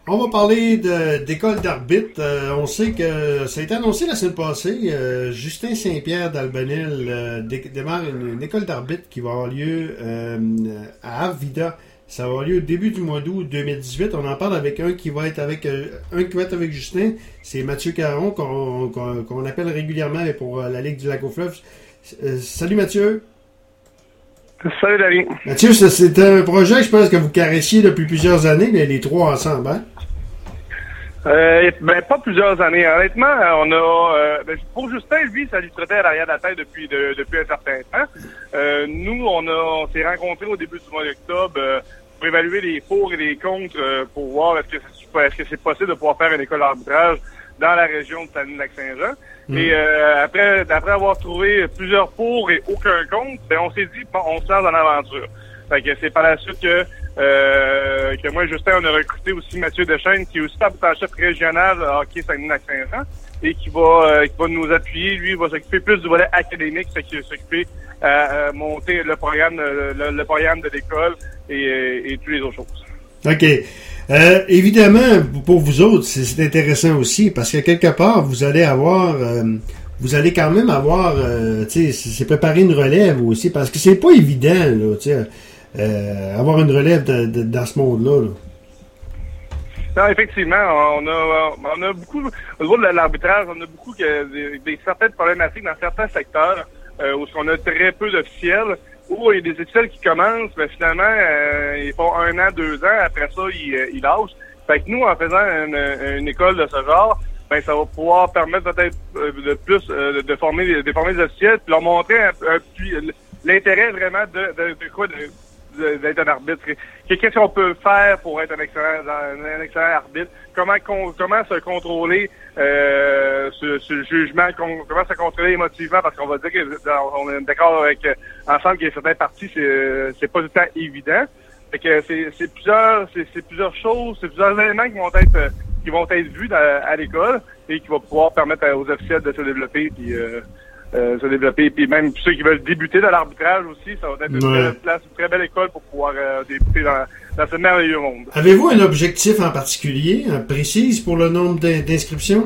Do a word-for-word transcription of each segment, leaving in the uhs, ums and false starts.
On va parler de, d'école d'arbitre. Euh, on sait que ça a été annoncé la semaine passée. Euh, Justin Saint-Pierre d'Albanel euh, dé- démarre une, une école d'arbitre qui va avoir lieu euh, à Arvida. Ça va avoir lieu au début du mois d'août deux mille dix-huit. On en parle avec un qui va être avec euh, un qui va être avec Justin. C'est Mathieu Caron qu'on, qu'on, qu'on appelle régulièrement pour euh, la Ligue du Lac-aux-Fleuves. Euh, salut Mathieu. Salut David. Mathieu, c'est un projet, je pense, que vous caressiez depuis plusieurs années, les, les trois ensemble, hein? Euh, ben, pas plusieurs années. Honnêtement, on a... Euh, ben, pour Justin, lui, ça lui traitait à l'arrière de la tête depuis de, depuis un certain temps. Euh, nous, on a on s'est rencontrés au début du mois d'octobre euh, pour évaluer les pour et les contre euh, pour voir est-ce que c'est, est-ce que c'est possible de pouvoir faire une école d'arbitrage dans la région de Saguenay-Lac-Saint-Jean. Mmh. Et euh, après après avoir trouvé plusieurs pour et aucun contre, ben, on s'est dit, bon, on se lance dans l'aventure. Fait que c'est par la suite que Euh, que moi, Justin, on a recruté aussi Mathieu Deschênes, qui est aussi arbitre-chef régional à hockey Saguenay-Lac-Saint-Jean, et qui va euh, qui va nous appuyer. Lui, il va s'occuper plus du volet académique, c'est qui va s'occuper à, à monter le programme le, le programme de l'école et, et toutes les autres choses. OK. Euh, évidemment, pour vous autres, c'est, c'est intéressant aussi, parce que quelque part, vous allez avoir... Euh, vous allez quand même avoir... Euh, tu sais, c'est préparer une relève aussi, parce que c'est pas évident, là, tu sais... Euh, avoir une relève de, de, dans ce monde-là. Là. Non, effectivement, on a on a beaucoup au niveau de l'arbitrage, on a beaucoup que, des, des certaines problématiques dans certains secteurs euh, où on a très peu d'officiels, où il y a des officiels qui commencent, mais finalement euh, ils font un an, deux ans, après ça ils, ils lâchent. Fait que nous, en faisant une, une école de ce genre, ben ça va pouvoir permettre peut-être de plus euh, de former de former des officiels, puis leur montrer un, un, un, l'intérêt vraiment de, de, de quoi de d'être un arbitre. Qu'est-ce qu'on peut faire pour être un excellent, un excellent arbitre? Comment, comment se contrôler euh, ce, ce jugement? Comment se contrôler émotivement? Parce qu'on va dire qu'on est d'accord avec ensemble qu'il y a certaines parties, c'est, c'est pas du tout évident. Fait que c'est, c'est plusieurs, c'est, c'est plusieurs choses, c'est plusieurs éléments qui vont être qui vont être vus dans, à l'école et qui vont pouvoir permettre aux officiels de se développer puis euh, Euh, se développer, puis même ceux qui veulent débuter dans l'arbitrage aussi, ça va être une, ouais. très, place, une très belle école pour pouvoir euh, débuter dans, dans ce merveilleux monde. Avez-vous un objectif en particulier, précis, pour le nombre d'inscriptions?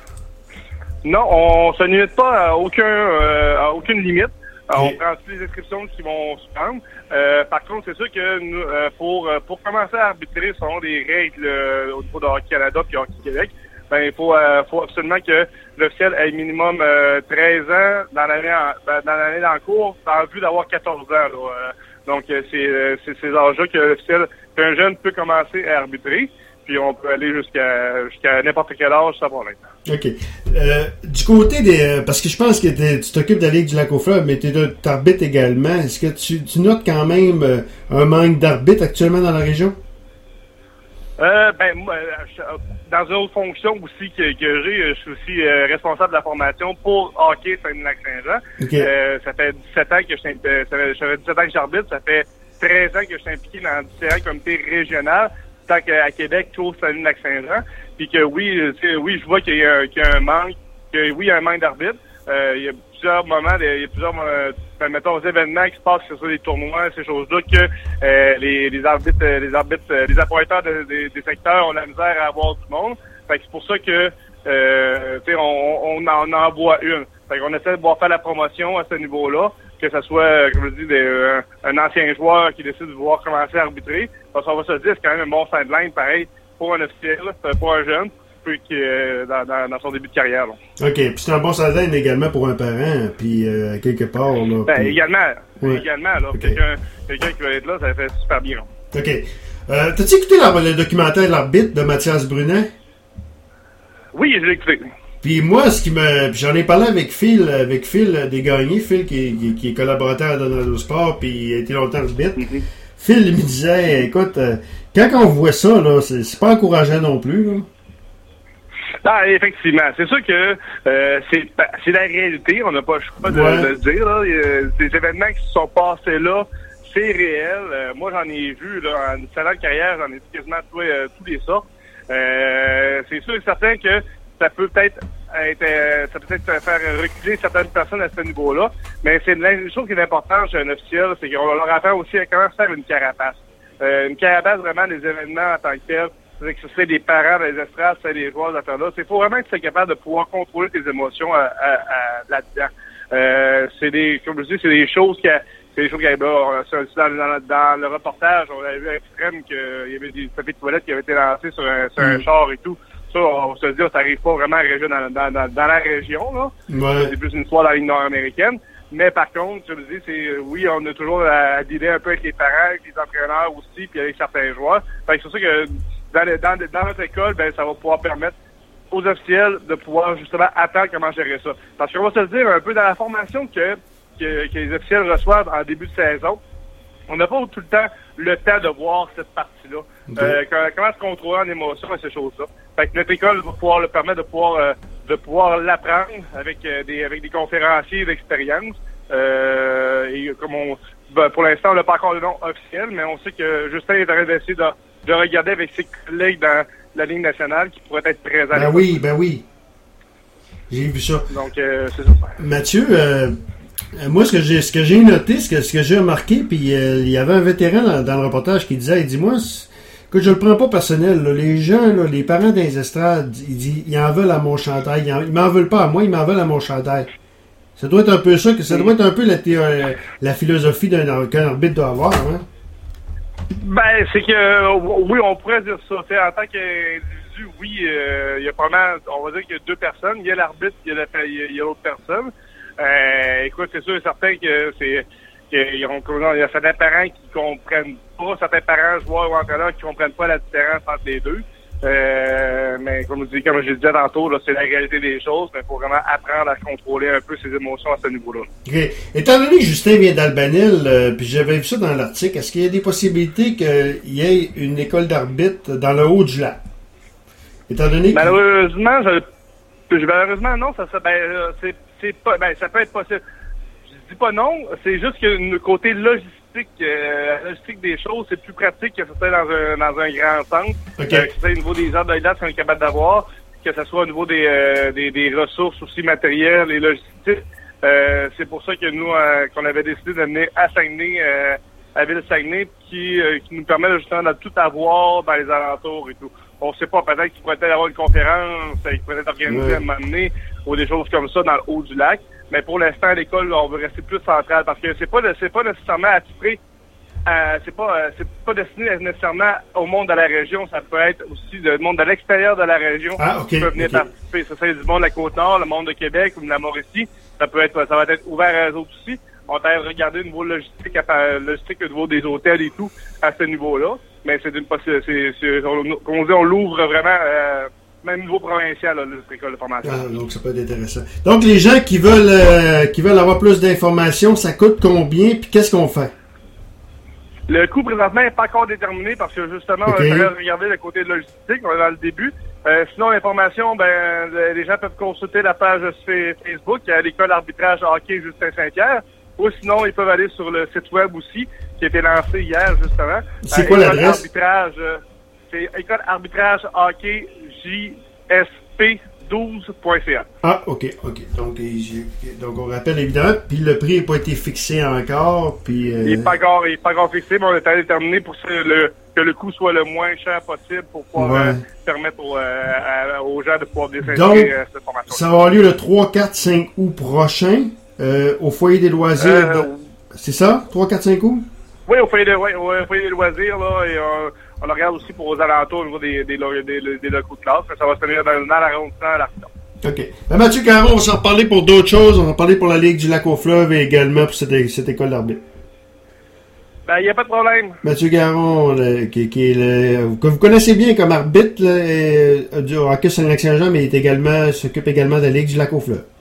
Non, on se limite pas à, aucun, euh, à aucune limite. Alors, okay. On prend toutes les inscriptions qui vont se prendre. Euh, par contre, c'est sûr que nous, euh, pour pour commencer à arbitrer selon des règles euh, au niveau de Hockey Canada puis Hockey Québec, ben il faut, euh, faut absolument que l'officiel ait minimum euh, treize ans dans l'année en, dans l'année d'en cours, en vue d'avoir quatorze ans. Là, euh, donc c'est euh, c'est ces âges-là que l'officiel, qu'un jeune peut commencer à arbitrer, puis on peut aller jusqu'à jusqu'à n'importe quel âge sans problème. OK. Euh, du côté des... Parce que je pense que tu t'occupes de la Ligue du Lac-aux-Fleuves, mais tu arbitres également. Est-ce que tu, tu notes quand même euh, un manque d'arbitres actuellement dans la région? Euh, ben, moi, dans une autre fonction aussi que, que j'ai, je suis aussi euh, responsable de la formation pour hockey Saguenay-Lac-Saint-Jean. Okay. Euh, ça fait dix-sept ans que je suis, euh, ça fait, ça fait dix-sept ans que j'arbitre, ça fait treize ans que je suis impliqué dans différents comités régionaux, tant qu'à Québec, tout Saguenay-Lac-Saint-Jean. Puis que oui, oui, je vois qu'il y a, un, qu'il y a un manque, que oui, il y a un manque d'arbitres. Euh, il y a plusieurs moments, il y a plusieurs, euh, mettons, événements qui se passent, que ce soit des tournois, ces choses-là, que euh, les, les arbitres, les arbitres, les appointeurs de, de, des secteurs ont la misère à avoir du monde. Fait que c'est pour ça que, euh, tu sais, on, on en envoie une. Fait qu'on essaie de pouvoir faire la promotion à ce niveau-là, que ce soit, comme je dis, des, euh, un ancien joueur qui décide de vouloir commencer à arbitrer. Parce qu'on va se dire, c'est quand même un bon sideline, pareil, pour un officiel, pour un jeune. Qui, euh, dans, dans, dans son début de carrière. Là. OK. Puis c'est un bon salaire également pour un parent, puis euh, quelque part. Là, ben, puis... également. Ouais. Également. Là, okay. quelqu'un, quelqu'un qui va être là, ça fait super bien. Là. OK. Euh, t'as-tu écouté la, le documentaire L'arbitre de Mathias Brunet? Oui, je l'ai écouté. Puis moi, ce qui me... J'en ai parlé avec Phil, avec Phil Desgagnés, Phil qui, qui, qui est collaborateur à Donald Sport, puis il a été longtemps arbitre. Mm-hmm. Phil il me disait, écoute, euh, quand on voit ça, là, c'est, c'est pas encourageant non plus, là. Ah, effectivement. C'est sûr que euh, c'est, c'est la réalité. On n'a pas le choix de, ouais. de le dire. Là. Des événements qui se sont passés là, c'est réel. Euh, moi, j'en ai vu là, en dix-sept ans de carrière, j'en ai vu quasiment tous, euh, tous les sortes. Euh, c'est sûr et certain que ça peut peut-être être, euh, ça peut peut-être faire reculer certaines personnes à ce niveau-là. Mais c'est une chose qui est importante chez un officiel, c'est qu'on leur apprend aussi à comment faire une carapace. Euh, une carapace vraiment des événements en tant que tel. c'est que c'est des parents des estrades, c'est des joueurs d'affaires-là. Il faut vraiment que tu sois capable de pouvoir contrôler tes émotions à, à, à, là-dedans. Euh, c'est des, comme je dis, c'est des choses qui, c'est des choses qui avaient, là, dans, dans, dans le reportage, on avait vu à l'extrême qu'il y avait des papiers de toilette qui avaient été lancés sur un, sur un char et tout. Ça, on se dit, ça n'arrive pas vraiment à région dans, dans, dans, dans la région, là. Ouais. C'est plus une histoire dans la ligne nord-américaine. Mais par contre, je me dis, c'est, oui, on a toujours à, à dealer un peu avec les parents, avec les entraîneurs aussi, puis avec certains joueurs. Fait que c'est sûr que dans, le, dans, dans notre école, ben, ça va pouvoir permettre aux officiels de pouvoir justement attendre comment gérer ça. Parce qu'on va se le dire un peu dans la formation que, que, que les officiels reçoivent en début de saison, on n'a pas tout le temps le temps de voir cette partie-là. Okay. Euh, comment se contrôler en émotion et ces choses-là. Fait que notre école va pouvoir le permettre de pouvoir euh, de pouvoir l'apprendre avec euh, des avec des conférenciers d'expérience. Euh, et comme on ben, pour l'instant on n'a pas encore le nom officiel, mais on sait que Justin est en train d'essayer de, de regarder avec ses collègues dans la Ligue nationale qui pourraient être présents. Ben oui, ben oui. J'ai vu ça. Donc euh, c'est ça. Mathieu, euh, moi, ce que j'ai ce que j'ai noté, ce que, ce que j'ai remarqué, puis euh, il y avait un vétéran dans, dans le reportage qui disait, il dit, moi, que je le prends pas personnel, là, les gens, là, les parents des estrades, il dit, ils en veulent à mon chandail, ils, en, ils m'en veulent pas à moi, ils m'en veulent à mon chandail. Ça doit être un peu ça, que ça doit être un peu la, théorie, la philosophie d'un qu'un arbitre doit avoir, hein? Ben, c'est que, oui, on pourrait dire ça. T'sais, en tant qu'individu, oui, euh, il y a probablement, on va dire qu'il y a deux personnes. Il y a l'arbitre, il y a, la, il y a l'autre personne. Euh, écoute, c'est sûr et certain que c'est qu'il y a certains parents qui comprennent pas, certains parents, joueurs ou entraîneurs qui comprennent pas la différence entre les deux. Euh, mais comme je dis, comme je disais tantôt, là, c'est la réalité des choses, mais il faut vraiment apprendre à contrôler un peu ses émotions à ce niveau-là. Okay. Étant donné que Justin vient d'Albanil, euh, puis j'avais vu ça dans l'article, est-ce qu'il y a des possibilités qu'il y ait une école d'arbitre dans le haut du lac? Étant donné que... Malheureusement, je, je, malheureusement, non, ça, ça ben, c'est, c'est pas, ben, ça peut être possible. Je dis pas non, c'est juste que le côté logistique, euh, la logistique des choses, c'est plus pratique que c'était dans un, dans un grand centre. Okay. Euh, que ce soit au niveau des heures de glace qu'on est capable d'avoir, que ce soit au niveau des, euh, des, des ressources aussi matérielles et logistiques. Euh, c'est pour ça que nous, euh, qu'on avait décidé de venir à Saguenay, euh, à Ville-Saguenay, qui, euh, qui nous permet justement de tout avoir dans les alentours et tout. On sait pas, peut-être qu'il pourrait y avoir une conférence, qu'il pourrait être organisé ouais. à un moment donné, ou des choses comme ça dans le haut du lac. Mais pour l'instant, à l'école, on veut rester plus central parce que c'est pas c'est pas nécessairement attiré, euh, c'est pas euh, c'est pas destiné nécessairement au monde de la région. Ça peut être aussi le monde de l'extérieur de la région ah, okay, qui peut venir okay. participer. Ça serait du monde de la Côte-Nord, le monde de Québec ou de la Mauricie. Ça peut être ça va être ouvert à eux autres aussi. On va regarder au niveau logistique, à, logistique au niveau des hôtels et tout à ce niveau-là. Mais c'est une possibilité. Comme on dit, on l'ouvre vraiment. Euh, même niveau provincial, là, notre école de formation. Ah, donc ça peut être intéressant. Donc les gens qui veulent euh, qui veulent avoir plus d'informations, ça coûte combien puis qu'est-ce qu'on fait? Le coût présentement n'est pas encore déterminé parce que justement, okay. on va regarder le côté logistique, on est dans le début. Euh, sinon, l'information, ben les gens peuvent consulter la page Facebook, il y a l'école arbitrage hockey Justin Saint-Pierre, ou sinon ils peuvent aller sur le site web aussi, qui a été lancé hier justement. C'est euh, quoi l'adresse? Arbitrage, euh, c'est école arbitrage hockey J S P douze point C A. Ah, ok, ok. Donc, donc on rappelle évidemment, puis le prix n'a pas été fixé encore, puis... Euh... Il n'est pas encore, il est pas encore fixé, mais on est allé déterminer pour que le, que le coût soit le moins cher possible pour pouvoir ouais. euh, permettre aux, euh, à, aux gens de pouvoir désinscrire à cette formation. Ça va avoir lieu le trois, quatre, cinq août prochain, euh, au foyer des loisirs. Euh, de... C'est ça? trois, quatre, cinq août? Oui, au foyer, de, ouais, au foyer des loisirs, là, et euh, on le regarde aussi pour aux alentours au niveau des, des, des, des, des locaux de classe. Ça va se tenir dans, dans l'arrondissement à l'Arc. OK. Ben, Mathieu Caron, on va s'en reparler pour d'autres choses. On va parler pour la Ligue du Lac-aux-Fleuves et également pour cette, cette école d'arbitre. Ben, il n'y a pas de problème. Mathieu Caron, le, qui, qui est le, que vous connaissez bien comme arbitre là, et, du hockey Saguenay-Lac-Saint-Jean, mais il est également, s'occupe également de la Ligue du Lac-aux-Fleuves.